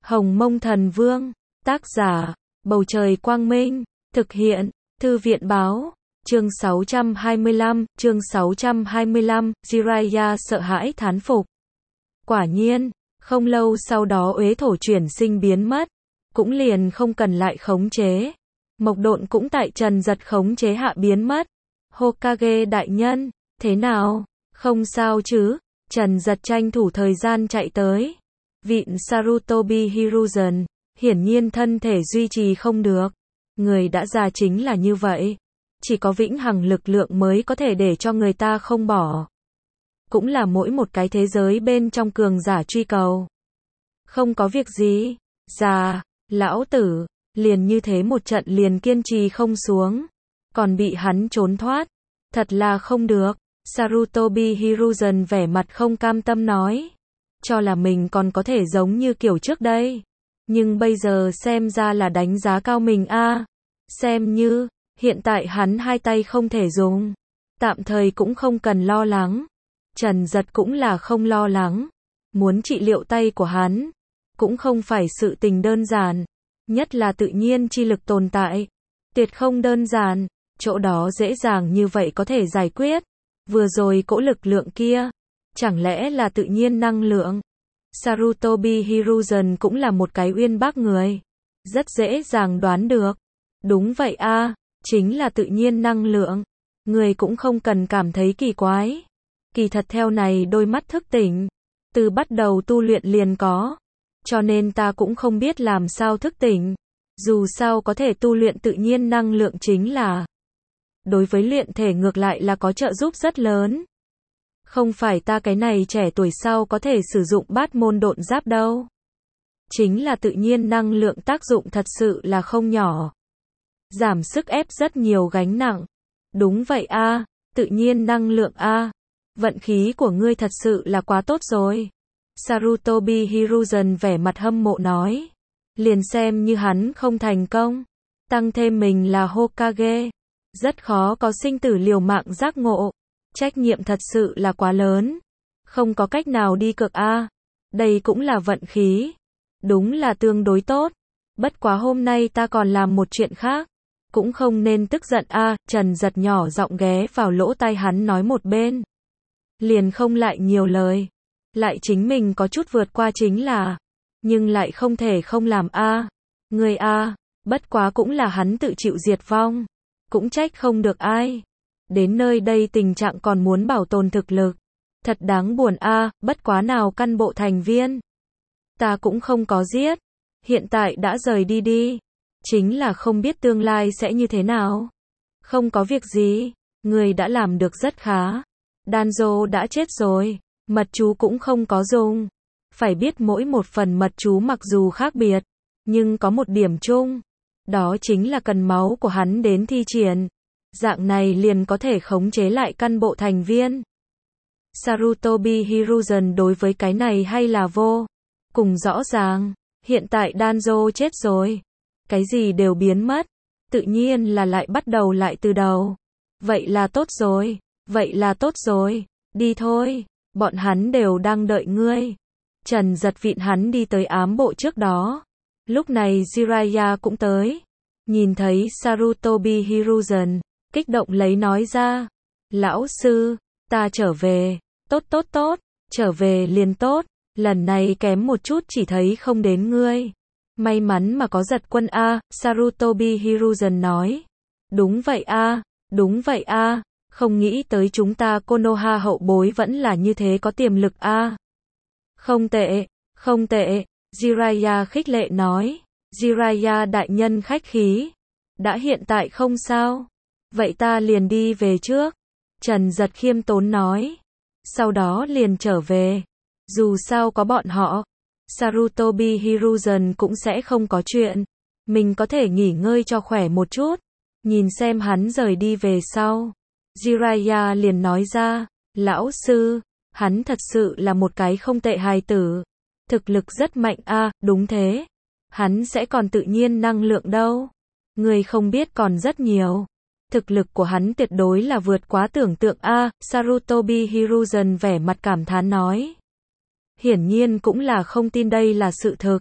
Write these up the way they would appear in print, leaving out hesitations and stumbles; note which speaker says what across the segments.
Speaker 1: Hồng Mông Thần Vương, tác giả, Bầu Trời Quang Minh, thực hiện, Thư viện Báo, chương 625, Jiraiya sợ hãi thán phục. Quả nhiên, không lâu sau đó uế thổ chuyển sinh biến mất, cũng liền không cần lại khống chế. Mộc Độn cũng tại Trần Giật khống chế hạ biến mất. Hokage đại nhân, thế nào? Không sao chứ? Trần Giật tranh thủ thời gian chạy tới. Vịn Sarutobi Hiruzen, hiển nhiên thân thể duy trì không được. Người đã già chính là như vậy. Chỉ có vĩnh hằng lực lượng mới có thể để cho người ta không bỏ. Cũng là mỗi một cái thế giới bên trong cường giả truy cầu. Không có việc gì. Già, lão tử, liền như thế một trận liền kiên trì không xuống. Còn bị hắn trốn thoát. Thật là không được. Sarutobi Hiruzen vẻ mặt không cam tâm nói. Cho là mình còn có thể giống như kiểu trước đây. Nhưng bây giờ xem ra là đánh giá cao mình a. Xem như, hiện tại hắn hai tay không thể dùng. Tạm thời cũng không cần lo lắng. Trần Giật cũng là không lo lắng. Muốn trị liệu tay của hắn, cũng không phải sự tình đơn giản. Nhất là tự nhiên chi lực tồn tại. Tuyệt không đơn giản. Chỗ đó dễ dàng như vậy có thể giải quyết. Vừa rồi cỗ lực lượng kia, chẳng lẽ là tự nhiên năng lượng? Sarutobi Hiruzen cũng là một cái uyên bác người. Rất dễ dàng đoán được. Đúng vậy a, chính là tự nhiên năng lượng. Người cũng không cần cảm thấy kỳ quái. Kỳ thật theo này đôi mắt thức tỉnh. Từ bắt đầu tu luyện liền có. Cho nên ta cũng không biết làm sao thức tỉnh. Dù sao có thể tu luyện tự nhiên năng lượng chính là. Đối với luyện thể ngược lại là có trợ giúp rất lớn. Không phải ta cái này trẻ tuổi sau có thể sử dụng bát môn độn giáp đâu. Chính là tự nhiên năng lượng tác dụng thật sự là không nhỏ. Giảm sức ép rất nhiều gánh nặng. Đúng vậy a, tự nhiên năng lượng a. Vận khí của ngươi thật sự là quá tốt rồi. Sarutobi Hiruzen vẻ mặt hâm mộ nói. Liền xem như hắn không thành công. Tăng thêm mình là Hokage. Rất khó có sinh tử liều mạng giác ngộ. Trách nhiệm thật sự là quá lớn. Không có cách nào đi cược a. Đây cũng là vận khí. Đúng là tương đối tốt. Bất quá hôm nay ta còn làm một chuyện khác. Cũng không nên tức giận a. Trần Giật nhỏ giọng ghé vào lỗ tai hắn nói một bên. Liền không lại nhiều lời. Lại chính mình có chút vượt qua chính là. Nhưng lại không thể không làm a. Người a. Bất quá cũng là hắn tự chịu diệt vong. Cũng trách không được ai. Đến nơi đây tình trạng còn muốn bảo tồn thực lực. Thật đáng buồn a, bất quá nào căn bộ thành viên. Ta cũng không có giết. Hiện tại đã rời đi đi. Chính là không biết tương lai sẽ như thế nào. Không có việc gì. Người đã làm được rất khá. Danzo đã chết rồi. Mật chú cũng không có dùng. Phải biết mỗi một phần mật chú mặc dù khác biệt. Nhưng có một điểm chung. Đó chính là cần máu của hắn đến thi triển. Dạng này liền có thể khống chế lại căn bộ thành viên. Sarutobi Hiruzen đối với cái này hay là vô cùng rõ ràng. Hiện tại Danzo chết rồi. Cái gì đều biến mất. Tự nhiên là lại bắt đầu lại từ đầu. Vậy là tốt rồi. Vậy là tốt rồi. Đi thôi. Bọn hắn đều đang đợi ngươi. Trần Giật vịn hắn đi tới ám bộ trước đó. Lúc này Jiraiya cũng tới. Nhìn thấy Sarutobi Hiruzen, kích động lấy nói ra. Lão sư, ta trở về. Tốt tốt tốt, trở về liền tốt. Lần này kém một chút chỉ thấy không đến ngươi. May mắn mà có Giật quân a, Sarutobi Hiruzen nói. Đúng vậy a, đúng vậy a. Không nghĩ tới chúng ta Konoha hậu bối vẫn là như thế có tiềm lực a. Không tệ, không tệ. Jiraiya khích lệ nói. Jiraiya đại nhân khách khí. Đã hiện tại không sao. Vậy ta liền đi về trước. Trần Giật khiêm tốn nói. Sau đó liền trở về. Dù sao có bọn họ. Sarutobi Hiruzen cũng sẽ không có chuyện. Mình có thể nghỉ ngơi cho khỏe một chút. Nhìn xem hắn rời đi về sau. Jiraiya liền nói ra. Lão sư, hắn thật sự là một cái không tệ hài tử. Thực lực rất mạnh a, đúng thế. Hắn sẽ còn tự nhiên năng lượng đâu. Người không biết còn rất nhiều. Thực lực của hắn tuyệt đối là vượt quá tưởng tượng a. Sarutobi Hiruzen vẻ mặt cảm thán nói. Hiển nhiên cũng là không tin đây là sự thực.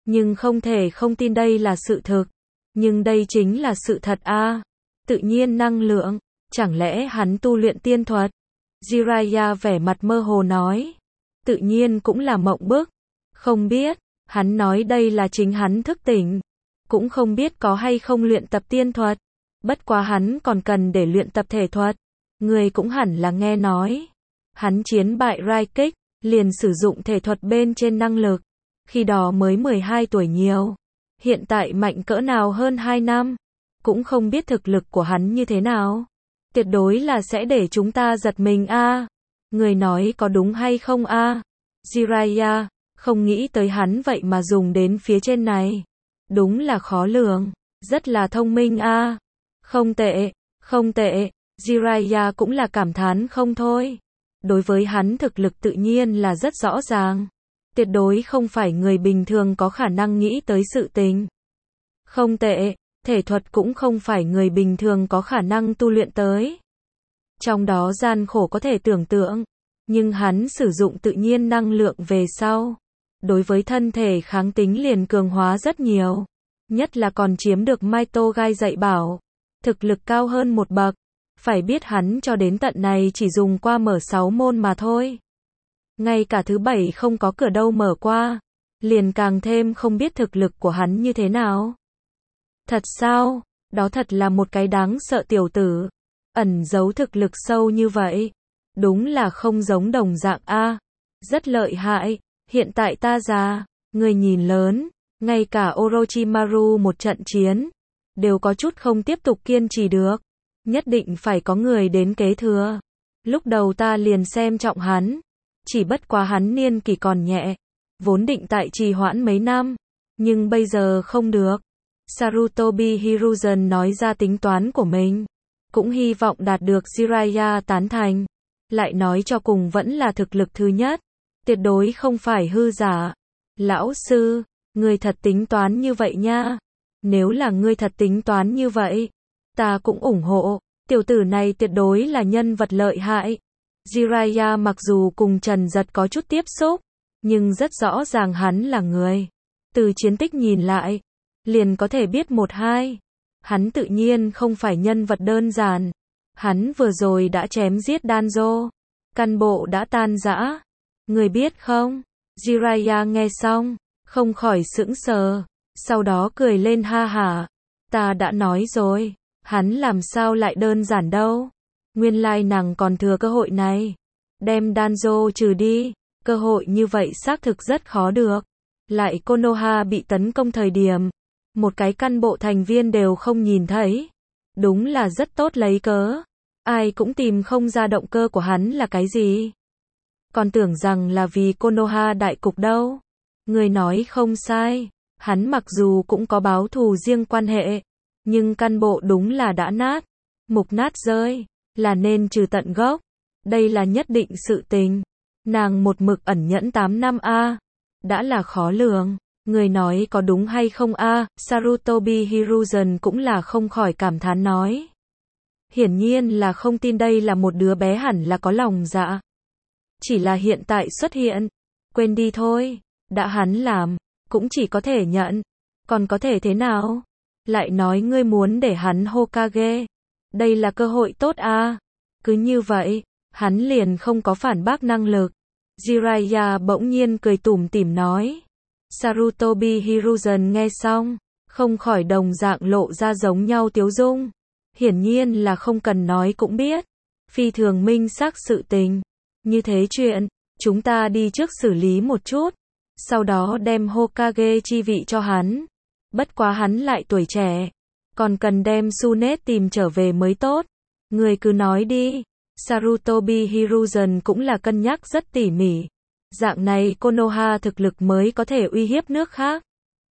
Speaker 1: Nhưng không thể không tin đây là sự thực. Nhưng đây chính là sự thật a. Tự nhiên năng lượng, chẳng lẽ hắn tu luyện tiên thuật? Jiraiya vẻ mặt mơ hồ nói. Tự nhiên cũng là mộng bức. Không biết, hắn nói đây là chính hắn thức tỉnh. Cũng không biết có hay không luyện tập tiên thuật. Bất quá hắn còn cần để luyện tập thể thuật. Người cũng hẳn là nghe nói. Hắn chiến bại Rai Kích, liền sử dụng thể thuật bên trên năng lực. Khi đó mới 12 tuổi nhiều. Hiện tại mạnh cỡ nào hơn 2 năm. Cũng không biết thực lực của hắn như thế nào. Tuyệt đối là sẽ để chúng ta giật mình a. Người nói có đúng hay không a? Jiraiya, không nghĩ tới hắn vậy mà dùng đến phía trên này. Đúng là khó lường. Rất là thông minh a. Không tệ, không tệ. Jiraiya cũng là cảm thán không thôi. Đối với hắn thực lực tự nhiên là rất rõ ràng. Tuyệt đối không phải người bình thường có khả năng nghĩ tới sự tình. Không tệ, thể thuật cũng không phải người bình thường có khả năng tu luyện tới. Trong đó gian khổ có thể tưởng tượng, nhưng hắn sử dụng tự nhiên năng lượng về sau. Đối với thân thể kháng tính liền cường hóa rất nhiều. Nhất là còn chiếm được Maito Gai dạy bảo. Thực lực cao hơn một bậc. Phải biết hắn cho đến tận này chỉ dùng qua mở 6 môn mà thôi. Ngay cả thứ 7 không có cửa đâu mở qua. Liền càng thêm không biết thực lực của hắn như thế nào. Thật sao? Đó thật là một cái đáng sợ tiểu tử. Ẩn giấu thực lực sâu như vậy. Đúng là không giống đồng dạng a. Rất lợi hại. Hiện tại ta già, người nhìn lớn. Ngay cả Orochimaru một trận chiến. Đều có chút không tiếp tục kiên trì được. Nhất định phải có người đến kế thừa. Lúc đầu ta liền xem trọng hắn. Chỉ bất quá hắn niên kỷ còn nhẹ. Vốn định tại trì hoãn mấy năm. Nhưng bây giờ không được. Sarutobi Hiruzen nói ra tính toán của mình. Cũng hy vọng đạt được Jiraiya tán thành. Lại nói cho cùng vẫn là thực lực thứ nhất. Tuyệt đối không phải hư giả. Lão sư, ngươi thật tính toán như vậy nha. Nếu là ngươi thật tính toán như vậy, ta cũng ủng hộ. Tiểu tử này tuyệt đối là nhân vật lợi hại. Jiraiya mặc dù cùng Trần Giật có chút tiếp xúc, nhưng rất rõ ràng hắn là người. Từ chiến tích nhìn lại, liền có thể biết một hai. Hắn tự nhiên không phải nhân vật đơn giản. Hắn vừa rồi đã chém giết Danzo. Căn bộ đã tan rã. Người biết không? Jiraiya nghe xong, không khỏi sững sờ. Sau đó cười lên ha hả. Ta đã nói rồi. Hắn làm sao lại đơn giản đâu. Nguyên lai nàng còn thừa cơ hội này. Đem Danzo trừ đi. Cơ hội như vậy xác thực rất khó được. Lại Konoha bị tấn công thời điểm. Một cái căn bộ thành viên đều không nhìn thấy. Đúng là rất tốt lấy cớ. Ai cũng tìm không ra động cơ của hắn là cái gì. Còn tưởng rằng là vì Konoha đại cục đâu. Người nói không sai. Hắn mặc dù cũng có báo thù riêng quan hệ. Nhưng căn bộ đúng là đã nát. Mục nát rơi. Là nên trừ tận gốc. Đây là nhất định sự tình. Nàng một mực ẩn nhẫn 8 năm a. Đã là khó lường. Người nói có đúng hay không a? Sarutobi Hiruzen cũng là không khỏi cảm thán nói. Hiển nhiên là không tin đây là một đứa bé hẳn là có lòng dạ. Chỉ là hiện tại xuất hiện. Quên đi thôi. Đã hắn làm. Cũng chỉ có thể nhận. Còn có thể thế nào? Lại nói ngươi muốn để hắn Hokage. Đây là cơ hội tốt a. Cứ như vậy, hắn liền không có phản bác năng lực. Jiraiya bỗng nhiên cười tủm tỉm nói. Sarutobi Hiruzen nghe xong, không khỏi đồng dạng lộ ra giống nhau tiếu dung. Hiển nhiên là không cần nói cũng biết. Phi thường minh xác sự tình. Như thế chuyện, chúng ta đi trước xử lý một chút. Sau đó đem Hokage chi vị cho hắn. Bất quá hắn lại tuổi trẻ. Còn cần đem Tsunade tìm trở về mới tốt. Người cứ nói đi. Sarutobi Hiruzen cũng là cân nhắc rất tỉ mỉ. Dạng này Konoha thực lực mới có thể uy hiếp nước khác.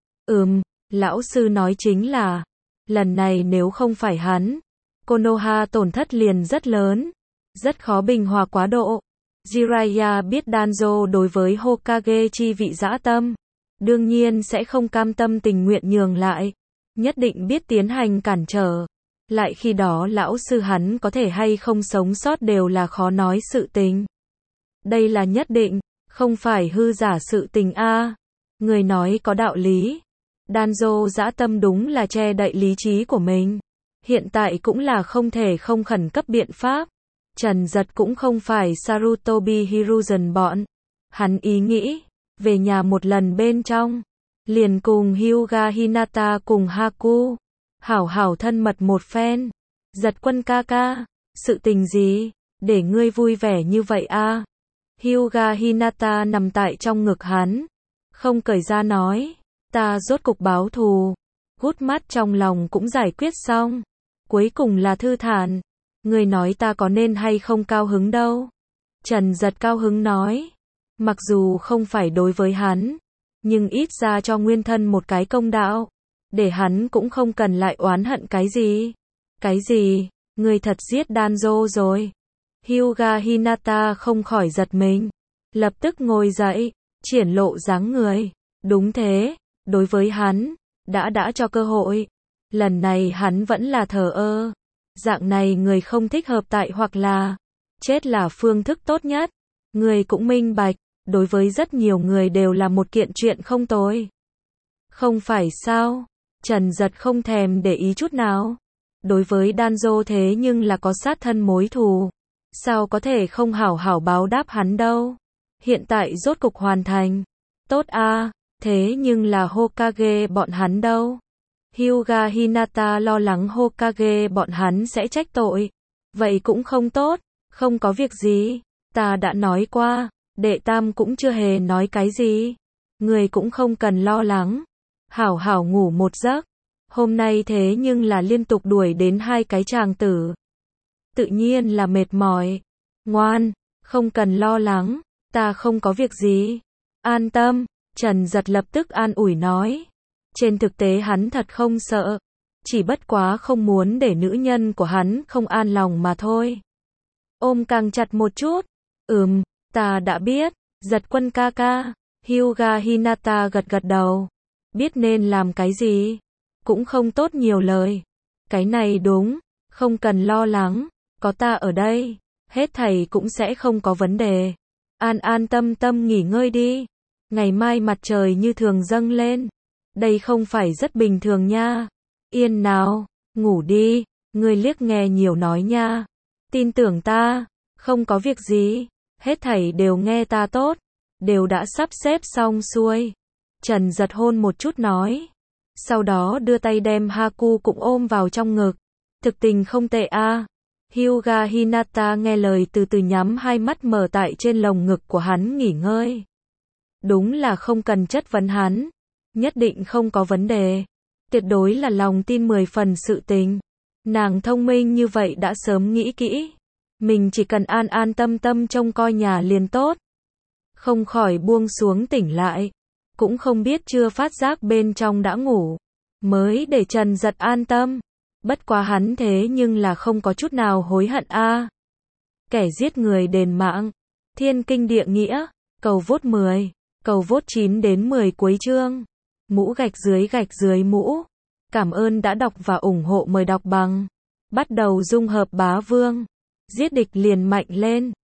Speaker 1: Lão sư nói chính là, lần này nếu không phải hắn, Konoha tổn thất liền rất lớn, rất khó bình hòa quá độ. Jiraiya biết Danzo đối với Hokage chi vị dã tâm, đương nhiên sẽ không cam tâm tình nguyện nhường lại, nhất định biết tiến hành cản trở. Lại khi đó lão sư hắn có thể hay không sống sót đều là khó nói sự tình. Đây là nhất định, không phải hư giả sự tình a. Người nói có đạo lý. Danzo dã tâm đúng là che đậy lý trí của mình. Hiện tại cũng là không thể không khẩn cấp biện pháp. Trần Giật cũng không phải Sarutobi Hiruzen bọn. Hắn ý nghĩ, về nhà một lần bên trong. Liền cùng Hyuga Hinata cùng Haku. Hảo hảo thân mật một phen. Giật quân ca ca, sự tình gì, để ngươi vui vẻ như vậy a? Hyuga Hinata nằm tại trong ngực hắn. Không cởi ra nói, ta rốt cục báo thù. Gút mắt trong lòng cũng giải quyết xong. Cuối cùng là thư thản. Ngươi nói ta có nên hay không cao hứng đâu. Trần Giật cao hứng nói. Mặc dù không phải đối với hắn, nhưng ít ra cho nguyên thân một cái công đạo. Để hắn cũng không cần lại oán hận cái gì. Cái gì, ngươi thật giết Danzo rồi. Hyuga Hinata không khỏi giật mình. Lập tức ngồi dậy, triển lộ dáng người. Đúng thế, đối với hắn, đã cho cơ hội. Lần này hắn vẫn là thờ ơ. Dạng này người không thích hợp tại hoặc là chết là phương thức tốt nhất. Người cũng minh bạch, đối với rất nhiều người đều là một kiện chuyện không tồi. Không phải sao? Trần Giật không thèm để ý chút nào. Đối với Danzo thế nhưng là có sát thân mối thù. Sao có thể không hảo hảo báo đáp hắn đâu. Hiện tại rốt cục hoàn thành. Tốt a, thế nhưng là Hokage bọn hắn đâu. Hyuga Hinata lo lắng Hokage bọn hắn sẽ trách tội. Vậy cũng không tốt, không có việc gì. Ta đã nói qua, đệ tam cũng chưa hề nói cái gì. Người cũng không cần lo lắng. Hảo hảo ngủ một giấc. Hôm nay thế nhưng là liên tục đuổi đến 2 cái chàng tử. Tự nhiên là mệt mỏi. Ngoan, không cần lo lắng, ta không có việc gì. An tâm, Trần Giật lập tức an ủi nói. Trên thực tế hắn thật không sợ. Chỉ bất quá không muốn để nữ nhân của hắn không an lòng mà thôi. Ôm càng chặt một chút. Ta đã biết. Giật quân ca ca. Hyuga Hinata gật gật đầu. Biết nên làm cái gì. Cũng không tốt nhiều lời. Cái này đúng. Không cần lo lắng. Có ta ở đây. Hết thảy cũng sẽ không có vấn đề. An tâm nghỉ ngơi đi. Ngày mai mặt trời như thường dâng lên. Đây không phải rất bình thường nha. Yên nào. Ngủ đi. Ngươi liếc nghe nhiều nói nha. Tin tưởng ta. Không có việc gì. Hết thảy đều nghe ta tốt. Đều đã sắp xếp xong xuôi. Trần Giật hôn một chút nói. Sau đó đưa tay đem Haku cũng ôm vào trong ngực. Thực tình không tệ a. Hyuga Hinata nghe lời từ từ nhắm hai mắt mở tại trên lồng ngực của hắn nghỉ ngơi. Đúng là không cần chất vấn hắn. Nhất định không có vấn đề. Tuyệt đối là lòng tin 10 phần sự tình. Nàng thông minh như vậy đã sớm nghĩ kỹ. Mình chỉ cần an tâm trông coi nhà liền tốt. Không khỏi buông xuống tỉnh lại. Cũng không biết chưa phát giác bên trong đã ngủ. Mới để Trần Giật an tâm. Bất quá hắn thế nhưng là không có chút nào hối hận a. Kẻ giết người đền mạng. Thiên kinh địa nghĩa. Cầu vote 10. Cầu vote 9 đến 10 cuối chương. Mũ gạch dưới mũ. Cảm ơn đã đọc và ủng hộ, mời đọc bằng. Bắt đầu dung hợp bá vương. Giết địch liền mạnh lên.